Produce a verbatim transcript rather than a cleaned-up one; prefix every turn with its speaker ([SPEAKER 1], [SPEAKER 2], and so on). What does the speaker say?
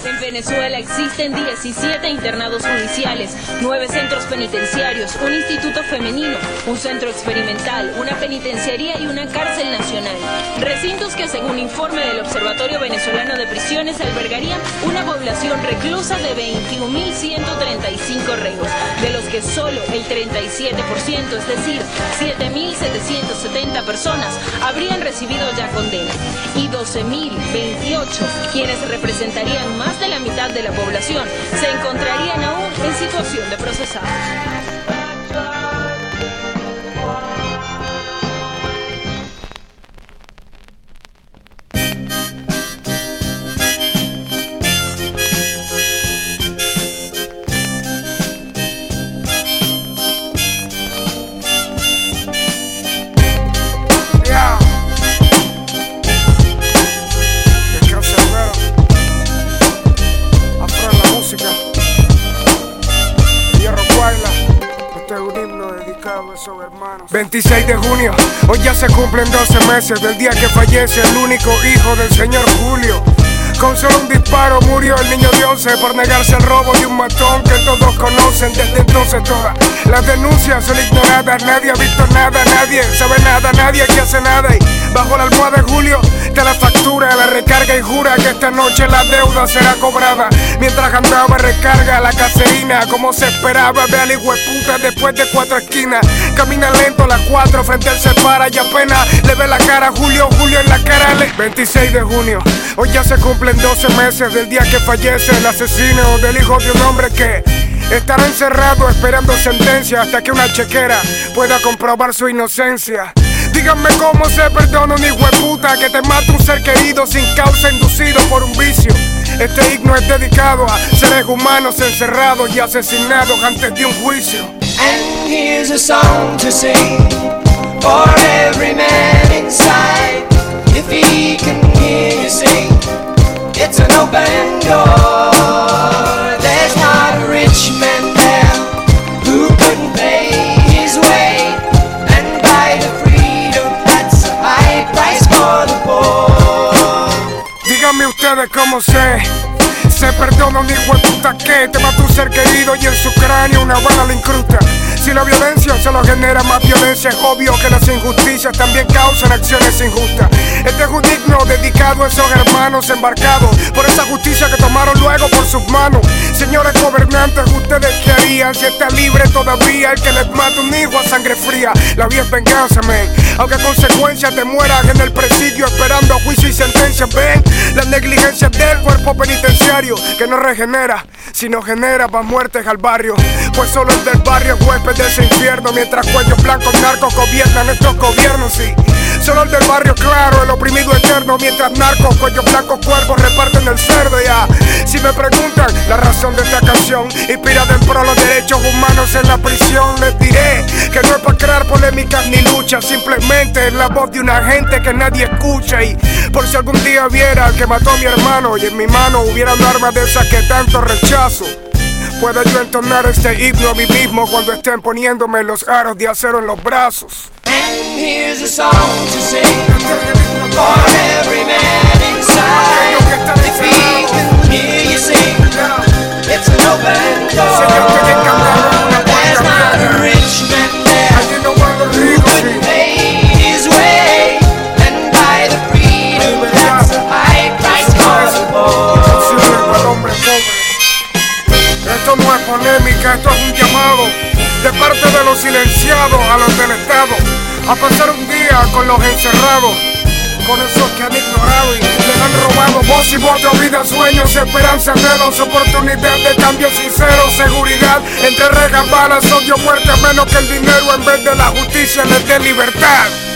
[SPEAKER 1] En Venezuela existen diecisiete internados judiciales, nueve centros penitenciarios, un instituto femenino, un centro experimental, una penitenciaría y una cárcel nacional. Recintos que, según informe del Observatorio Venezolano de Prisiones, albergarían una población reclusa de veintiún mil ciento treinta y cinco reos, de los que solo el treinta y siete por ciento, es decir, siete mil setecientos setenta personas, habrían recibido ya condena, y doce mil veintiocho, quienes representarían más de la mitad de la población, se encontrarían aún en situación de procesado.
[SPEAKER 2] veintiséis de junio, hoy ya se cumplen doce meses del día que fallece el único hijo del señor Julio. Con solo un disparo murió el niño de once por negarse al robo de un matón que todos conocen. Desde entonces todas las denuncias son ignoradas. Nadie ha visto nada, nadie sabe nada, nadie que hace nada. Y bajo la almohada de Julio te la factura, la recarga y jura que esta noche la deuda será cobrada. Mientras andaba recarga la caseína como se esperaba. Ve al hijo de puta después de cuatro esquinas. Camina lento a las cuatro, frente a él se para y apenas le ve la cara a Julio, Julio en la cara le... veintiséis de junio, hoy ya se cumplen doce meses del día que fallece el asesino del hijo de un hombre que estará encerrado esperando sentencia hasta que una chequera pueda comprobar su inocencia. Díganme cómo se perdona un hijo de puta que te mata un ser querido sin causa inducido por un vicio. Este himno es dedicado a seres humanos encerrados y asesinados antes de un juicio.
[SPEAKER 3] And here's a song to sing for every man inside. If he can hear you sing, it's an open door. There's not a rich man there who couldn't pay his way and buy the freedom that's a high price for the poor.
[SPEAKER 2] Díganme ustedes cómo se se perdona un hijo de puta que te mata un ser querido y en su cráneo una bala le incrusta. Si la violencia solo genera más violencia, es obvio que las injusticias también causan acciones injustas. Este es un himno dedicado a esos hermanos embarcados por esa justicia que tomaron luego por sus manos. Señores gobernantes, ¿ustedes qué harían si está libre todavía el que les mata un hijo a sangre fría? La vida es venganza, men, aunque a consecuencia te mueras en el presidio esperando juicio y sentencia. Ven, la negligencia del cuerpo penitenciario que no regenera, sino genera más muertes al barrio. Pues solo el del barrio es huésped de ese infierno, mientras cuellos blancos narcos gobiernan estos gobiernos, sí. Solo el del barrio claro, el oprimido eterno, mientras narcos, cuellos blancos, cuervos reparten el cerdo, ya. Si me preguntan la razón de esta canción, inspirada en pro los derechos humanos en la prisión, les diré que no es para crear polémicas ni luchas, simplemente es la voz de una gente que nadie escucha. Y por si algún día viera al que mató a mi hermano y en mi mano hubiera un arma de esas que tanto rechazo, puedo yo entonar este himno a mí mismo cuando estén poniéndome los aros de acero en los brazos.
[SPEAKER 3] And here's a song to sing for every man inside. If he can hear you sing, it's an open door. There's not a rich man there who couldn't pay his way and buy the freedom that's a high price for the poor.
[SPEAKER 2] Esto no es polémica, esto es un llamado de parte de los silenciados a los del Estado a pasar un día con los encerrados, con esos que han ignorado y les han robado voz y voto, vida, sueños, esperanza, anhelos, oportunidad de cambio sincero, seguridad, entre rejas, balas, odio, muerte, menos que el dinero en vez de la justicia les dé libertad.